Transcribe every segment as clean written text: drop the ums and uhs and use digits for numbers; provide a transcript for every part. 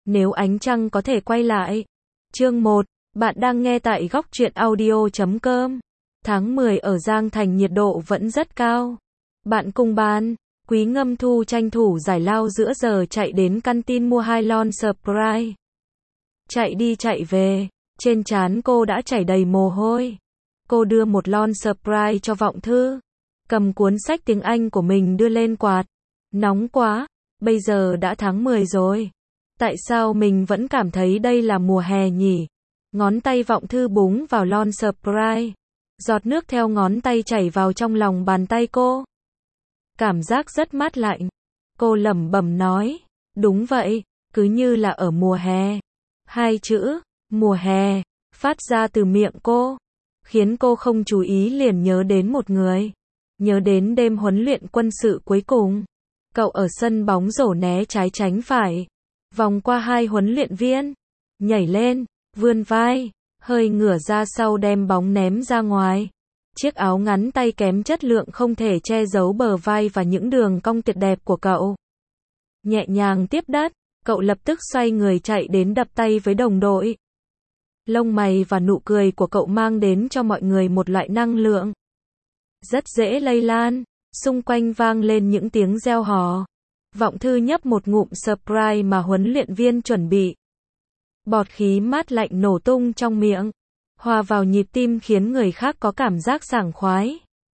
Nếu ánh trăng có thể quay lại. Chương 1, bạn đang nghe tại góc truyện audio.com. Tháng 10 ở Giang Thành nhiệt độ vẫn rất cao. Bạn cùng bàn, Quý Ngâm Thu tranh thủ giải lao giữa giờ chạy đến canteen mua 2 lon Sprite. Chạy đi chạy về, trên trán cô đã chảy đầy mồ hôi. Cô đưa một lon Sprite cho Vọng Thư, cầm cuốn sách tiếng Anh của mình đưa lên quạt. Nóng quá, bây giờ đã tháng 10 rồi. Tại sao mình vẫn cảm thấy đây là mùa hè nhỉ? Ngón tay Vọng Thư búng vào lon Sprite. Giọt nước theo ngón tay chảy vào trong lòng bàn tay cô. Cảm giác rất mát lạnh. Cô lẩm bẩm nói, đúng vậy, cứ như là ở mùa hè. Hai chữ, mùa hè, phát ra từ miệng cô, khiến cô không chú ý liền nhớ đến một người. Nhớ đến đêm huấn luyện quân sự cuối cùng. Cậu ở sân bóng rổ né trái tránh phải, vòng qua 2 huấn luyện viên, nhảy lên, vươn vai, hơi ngửa ra sau đem bóng ném ra ngoài. Chiếc áo ngắn tay kém chất lượng không thể che giấu bờ vai và những đường cong tuyệt đẹp của cậu. Nhẹ nhàng tiếp đất, cậu lập tức xoay người chạy đến đập tay với đồng đội. Lông mày và nụ cười của cậu mang đến cho mọi người một loại năng lượng rất dễ lây lan. Xung quanh vang lên những tiếng reo hò. Vọng Thư nhấp một ngụm Sprite mà huấn luyện viên chuẩn bị. Bọt khí mát lạnh nổ tung trong miệng, hòa vào nhịp tim khiến người khác có cảm giác sảng khoái.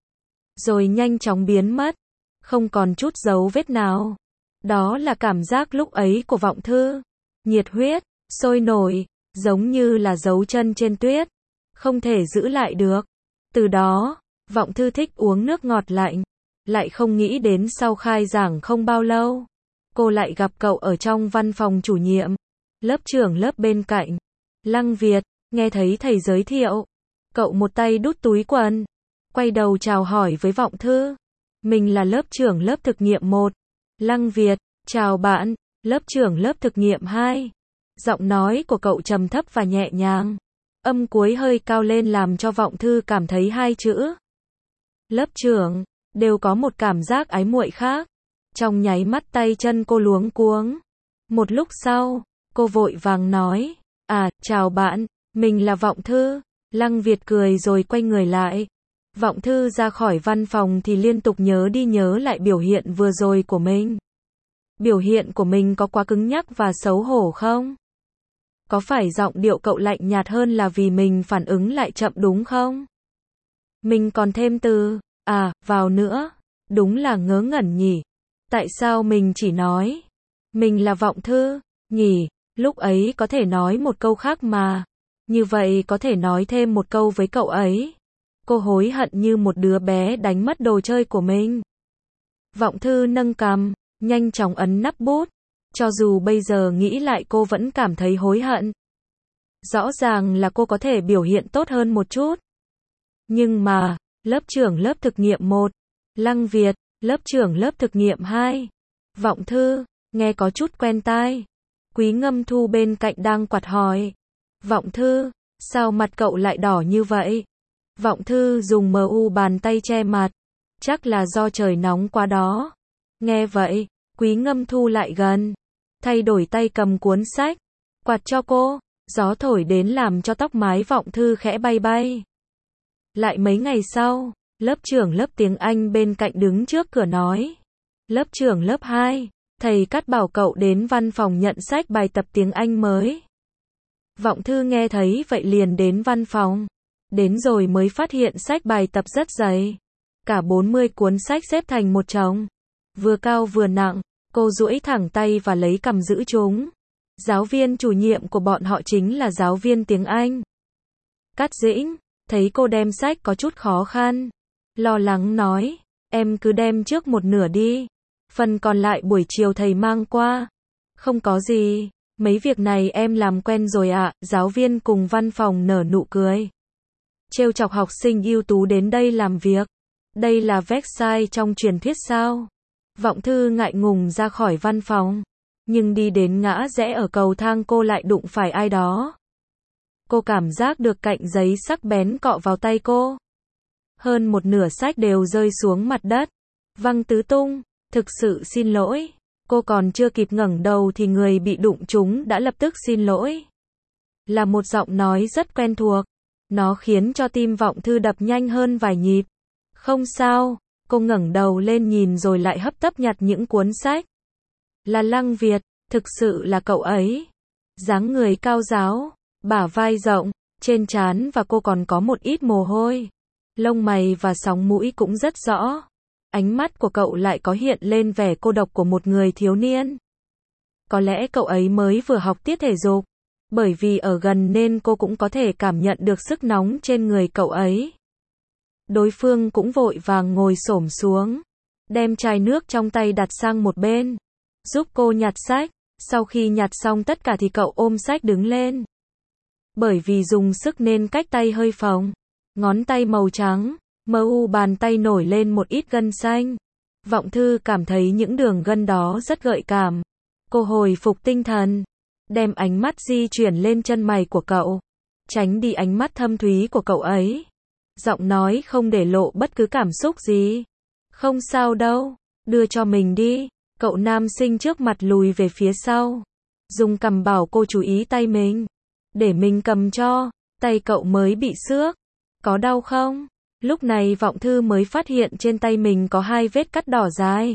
Rồi nhanh chóng biến mất, không còn chút dấu vết nào. Đó là cảm giác lúc ấy của Vọng Thư. Nhiệt huyết, sôi nổi, giống như là dấu chân trên tuyết, không thể giữ lại được. Từ đó, Vọng Thư thích uống nước ngọt lạnh. Lại không nghĩ đến sau khai giảng không bao lâu, cô lại gặp cậu ở trong văn phòng chủ nhiệm. Lớp trưởng lớp bên cạnh, Lăng Việt, nghe thấy thầy giới thiệu. Cậu một tay đút túi quần, quay đầu chào hỏi với Vọng Thư. Mình là lớp trưởng lớp thực nghiệm 1. Lăng Việt, chào bạn, lớp trưởng lớp thực nghiệm 2. Giọng nói của cậu trầm thấp và nhẹ nhàng. Âm cuối hơi cao lên làm cho Vọng Thư cảm thấy hai chữ lớp trưởng đều có một cảm giác ái muội khác. Trong nháy mắt tay chân cô luống cuống. Một lúc sau, cô vội vàng nói, chào bạn, mình là Vọng Thư. Lăng Việt cười rồi quay người lại. Vọng Thư ra khỏi văn phòng thì liên tục nhớ đi nhớ lại biểu hiện vừa rồi của mình. Biểu hiện của mình có quá cứng nhắc và xấu hổ không? Có phải giọng điệu cậu lạnh nhạt hơn là vì mình phản ứng lại chậm đúng không? Mình còn thêm từ vào nữa, đúng là ngớ ngẩn nhỉ. Tại sao mình chỉ nói mình là Vọng Thư nhỉ? Lúc ấy có thể nói một câu khác mà. Như vậy có thể nói thêm một câu với cậu ấy. Cô hối hận như một đứa bé đánh mất đồ chơi của mình. Vọng Thư nâng cằm, nhanh chóng ấn nắp bút. Cho dù bây giờ nghĩ lại cô vẫn cảm thấy hối hận. Rõ ràng là cô có thể biểu hiện tốt hơn một chút. Nhưng mà, lớp trưởng lớp thực nghiệm 1, Lăng Việt, lớp trưởng lớp thực nghiệm 2, Vọng Thư, nghe có chút quen tai. Quý Ngâm Thu bên cạnh đang quạt hỏi. Vọng Thư, sao mặt cậu lại đỏ như vậy? Vọng Thư dùng bàn tay che mặt. Chắc là do trời nóng quá đó. Nghe vậy, Quý Ngâm Thu lại gần. Thay đổi tay cầm cuốn sách. Quạt cho cô. Gió thổi đến làm cho tóc mái Vọng Thư khẽ bay bay. Lại mấy ngày sau, lớp trưởng lớp tiếng Anh bên cạnh đứng trước cửa nói. Lớp trưởng lớp 2, thầy Cát bảo cậu đến văn phòng nhận sách bài tập tiếng Anh mới. Vọng Thư nghe thấy vậy liền đến văn phòng. Đến rồi mới phát hiện sách bài tập rất dày. Cả 40 cuốn sách xếp thành một chồng. Vừa cao vừa nặng, cô duỗi thẳng tay và lấy cằm giữ chúng. Giáo viên chủ nhiệm của bọn họ chính là giáo viên tiếng Anh. Cát Dĩnh, thấy cô đem sách có chút khó khăn. Lo lắng nói, em cứ đem trước một nửa đi. Phần còn lại buổi chiều thầy mang qua. Không có gì, mấy việc này em làm quen rồi ạ. Giáo viên cùng văn phòng nở nụ cười. Trêu chọc học sinh ưu tú đến đây làm việc. Đây là Versailles trong truyền thuyết sao? Vọng Thư ngại ngùng ra khỏi văn phòng. Nhưng đi đến ngã rẽ ở cầu thang cô lại đụng phải ai đó. Cô cảm giác được cạnh giấy sắc bén cọ vào tay cô. Hơn một nửa sách đều rơi xuống mặt đất. Văng tứ tung. Thực sự xin lỗi. Cô còn chưa kịp ngẩng đầu thì người bị đụng trúng đã lập tức xin lỗi. Là một giọng nói rất quen thuộc. Nó khiến cho tim Vọng Thư đập nhanh hơn vài nhịp. Không sao, cô ngẩng đầu lên nhìn rồi lại hấp tấp nhặt những cuốn sách. Là Lăng Việt, thực sự là cậu ấy. Dáng người cao ráo, bả vai rộng, trên trán và cô còn có một ít mồ hôi. Lông mày và sóng mũi cũng rất rõ. Ánh mắt của cậu lại có hiện lên vẻ cô độc của một người thiếu niên. Có lẽ cậu ấy mới vừa học tiết thể dục. Bởi vì ở gần nên cô cũng có thể cảm nhận được sức nóng trên người cậu ấy. Đối phương cũng vội vàng ngồi xổm xuống, đem chai nước trong tay đặt sang một bên, giúp cô nhặt sách. Sau khi nhặt xong tất cả thì cậu ôm sách đứng lên. Bởi vì dùng sức nên cách tay hơi phồng, ngón tay màu trắng, mu bàn tay nổi lên một ít gân xanh. Vọng Thư cảm thấy những đường gân đó rất gợi cảm. Cô hồi phục tinh thần, đem ánh mắt di chuyển lên chân mày của cậu, tránh đi ánh mắt thâm thúy của cậu ấy. Giọng nói không để lộ bất cứ cảm xúc gì. Không sao đâu, đưa cho mình đi. Cậu nam sinh trước mặt lùi về phía sau, dùng cằm bảo cô chú ý tay mình. Để mình cầm cho. Tay cậu mới bị xước. Có đau không? Lúc này Vọng Thư mới phát hiện trên tay mình có 2 vết cắt đỏ dài.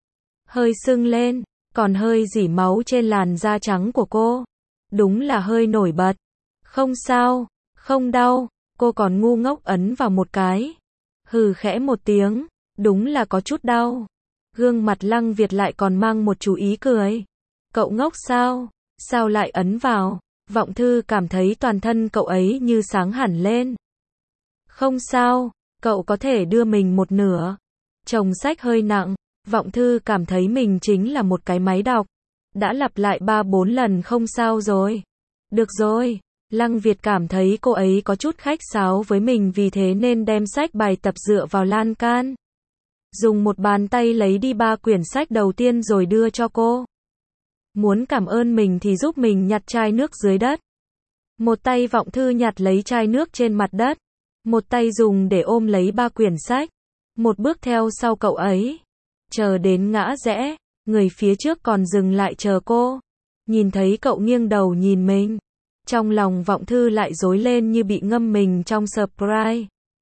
Hơi sưng lên, còn hơi rỉ máu trên làn da trắng của cô. Đúng là hơi nổi bật. Không sao, không đau. Cô còn ngu ngốc ấn vào một cái. Hừ khẽ một tiếng, đúng là có chút đau. Gương mặt Lăng Việt lại còn mang một chú ý cười. Cậu ngốc sao? Sao lại ấn vào? Vọng Thư cảm thấy toàn thân cậu ấy như sáng hẳn lên. Không sao, cậu có thể đưa mình một nửa. Chồng sách hơi nặng, Vọng Thư cảm thấy mình chính là một cái máy đọc. Đã lặp lại 3-4 lần không sao rồi. Được rồi. Lăng Việt cảm thấy cô ấy có chút khách sáo với mình vì thế nên đem sách bài tập dựa vào lan can. Dùng một bàn tay lấy đi 3 quyển sách đầu tiên rồi đưa cho cô. Muốn cảm ơn mình thì giúp mình nhặt chai nước dưới đất. Một tay Vọng Thư nhặt lấy chai nước trên mặt đất. Một tay dùng để ôm lấy 3 quyển sách. Một bước theo sau cậu ấy. Chờ đến ngã rẽ, người phía trước còn dừng lại chờ cô. Nhìn thấy cậu nghiêng đầu nhìn mình. Trong lòng Vọng Thư lại rối lên như bị ngâm mình trong Sprite.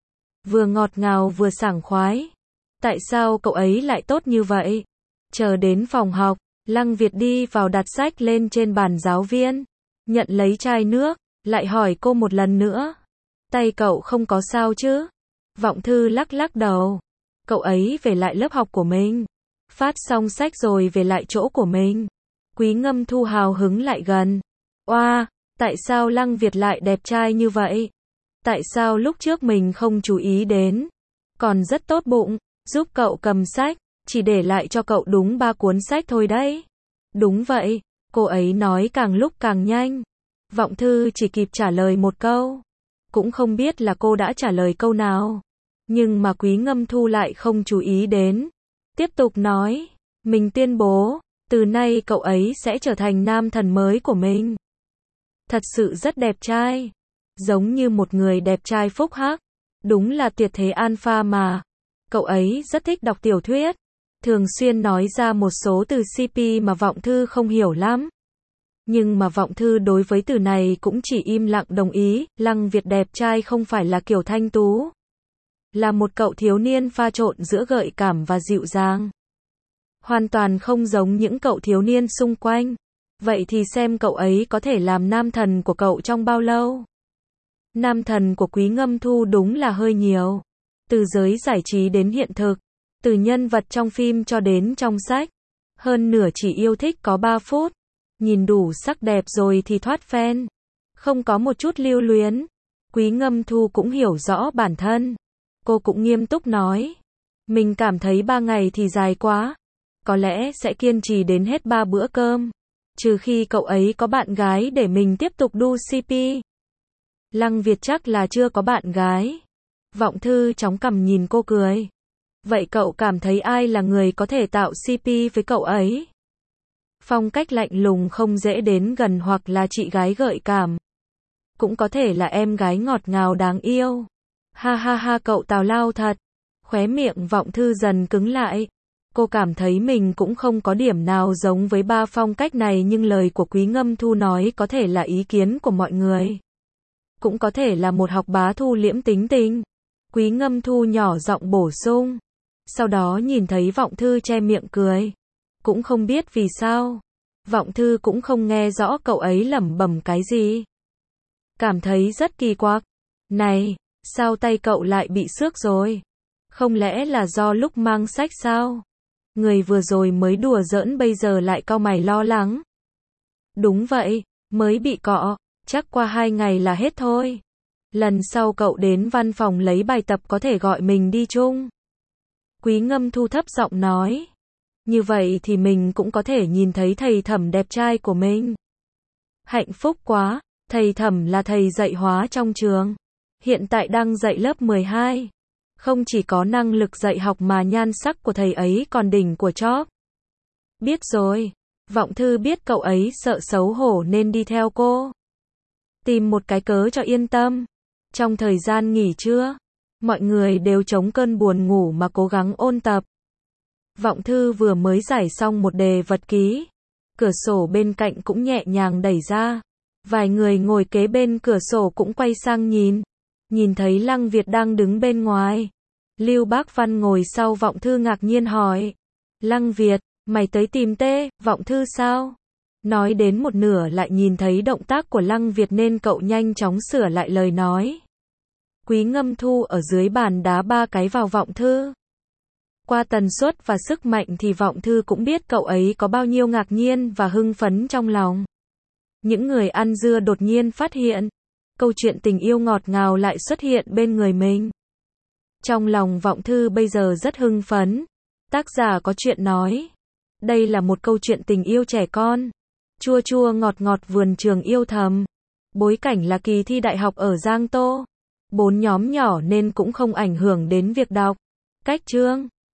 Vừa ngọt ngào vừa sảng khoái. Tại sao cậu ấy lại tốt như vậy? Chờ đến phòng học, Lăng Việt đi vào đặt sách lên trên bàn giáo viên. Nhận lấy chai nước, lại hỏi cô một lần nữa. Tay cậu không có sao chứ? Vọng Thư lắc lắc đầu. Cậu ấy về lại lớp học của mình. Phát xong sách rồi về lại chỗ của mình. Quý Ngâm Thu hào hứng lại gần. Oa! Tại sao Lăng Việt lại đẹp trai như vậy? Tại sao lúc trước mình không chú ý đến? Còn rất tốt bụng, giúp cậu cầm sách, chỉ để lại cho cậu đúng 3 cuốn sách thôi đấy. Đúng vậy, cô ấy nói càng lúc càng nhanh. Vọng Thư chỉ kịp trả lời một câu. Cũng không biết là cô đã trả lời câu nào. Nhưng mà Quý Ngâm Thu lại không chú ý đến. Tiếp tục nói, mình tuyên bố, từ nay cậu ấy sẽ trở thành nam thần mới của mình. Thật sự rất đẹp trai. Giống như một người đẹp trai phúc hắc. Đúng là tuyệt thế alpha mà. Cậu ấy rất thích đọc tiểu thuyết. Thường xuyên nói ra một số từ CP mà Vọng Thư không hiểu lắm. Nhưng mà Vọng Thư đối với từ này cũng chỉ im lặng đồng ý. Lăng Việt đẹp trai không phải là kiểu thanh tú. Là một cậu thiếu niên pha trộn giữa gợi cảm và dịu dàng. Hoàn toàn không giống những cậu thiếu niên xung quanh. Vậy thì xem cậu ấy có thể làm nam thần của cậu trong bao lâu? Nam thần của Quý Ngâm Thu đúng là hơi nhiều. Từ giới giải trí đến hiện thực. Từ nhân vật trong phim cho đến trong sách. Hơn nửa chỉ yêu thích có 3 phút. Nhìn đủ sắc đẹp rồi thì thoát fan. Không có một chút lưu luyến. Quý Ngâm Thu cũng hiểu rõ bản thân. Cô cũng nghiêm túc nói. Mình cảm thấy 3 ngày thì dài quá. Có lẽ sẽ kiên trì đến hết 3 bữa cơm. Trừ khi cậu ấy có bạn gái để mình tiếp tục đu CP. Lăng Việt chắc là chưa có bạn gái. Vọng Thư chóng cằm nhìn cô cười. Vậy cậu cảm thấy ai là người có thể tạo CP với cậu ấy? Phong cách lạnh lùng không dễ đến gần hoặc là chị gái gợi cảm. Cũng có thể là em gái ngọt ngào đáng yêu. Ha ha ha cậu tào lao thật. Khóe miệng Vọng Thư dần cứng lại. Cô cảm thấy mình cũng không có điểm nào giống với ba phong cách này, nhưng lời của Quý Ngâm Thu nói có thể là ý kiến của mọi người. Cũng có thể là một học bá thu liễm tính tình. Quý Ngâm Thu nhỏ giọng bổ sung. Sau đó nhìn thấy Vọng Thư che miệng cười. Cũng không biết vì sao. Vọng Thư cũng không nghe rõ cậu ấy lẩm bẩm cái gì. Cảm thấy rất kỳ quặc. Này, sao tay cậu lại bị xước rồi? Không lẽ là do lúc mang sách sao? Người vừa rồi mới đùa giỡn bây giờ lại cau mày lo lắng. Đúng vậy, mới bị cọ, chắc qua 2 ngày là hết thôi. Lần sau cậu đến văn phòng lấy bài tập có thể gọi mình đi chung. Quý Ngâm Thu thấp giọng nói. Như vậy thì mình cũng có thể nhìn thấy thầy Thẩm đẹp trai của mình. Hạnh phúc quá, thầy Thẩm là thầy dạy hóa trong trường. Hiện tại đang dạy lớp 12. Không chỉ có năng lực dạy học mà nhan sắc của thầy ấy còn đỉnh của chóp. Biết rồi, Vọng Thư biết cậu ấy sợ xấu hổ nên đi theo cô. Tìm một cái cớ cho yên tâm. Trong thời gian nghỉ trưa, mọi người đều chống cơn buồn ngủ mà cố gắng ôn tập. Vọng Thư vừa mới giải xong một đề vật ký. Cửa sổ bên cạnh cũng nhẹ nhàng đẩy ra. Vài người ngồi kế bên cửa sổ cũng quay sang nhìn. Nhìn thấy Lăng Việt đang đứng bên ngoài. Lưu Bác Văn ngồi sau Vọng Thư ngạc nhiên hỏi. Lăng Việt, mày tới tìm Vọng Thư sao? Nói đến một nửa lại nhìn thấy động tác của Lăng Việt nên cậu nhanh chóng sửa lại lời nói. Quý Ngâm Thu ở dưới bàn đá 3 cái vào Vọng Thư. Qua tần suất và sức mạnh thì Vọng Thư cũng biết cậu ấy có bao nhiêu ngạc nhiên và hưng phấn trong lòng. Những người ăn dưa đột nhiên phát hiện. Câu chuyện tình yêu ngọt ngào lại xuất hiện bên người mình. Trong lòng Vọng Thư bây giờ rất hưng phấn. Tác giả có chuyện nói. Đây là một câu chuyện tình yêu trẻ con. Chua chua ngọt ngọt vườn trường yêu thầm. Bối cảnh là kỳ thi đại học ở Giang Tô. 4 nhóm nhỏ nên cũng không ảnh hưởng đến việc đọc. Cách chương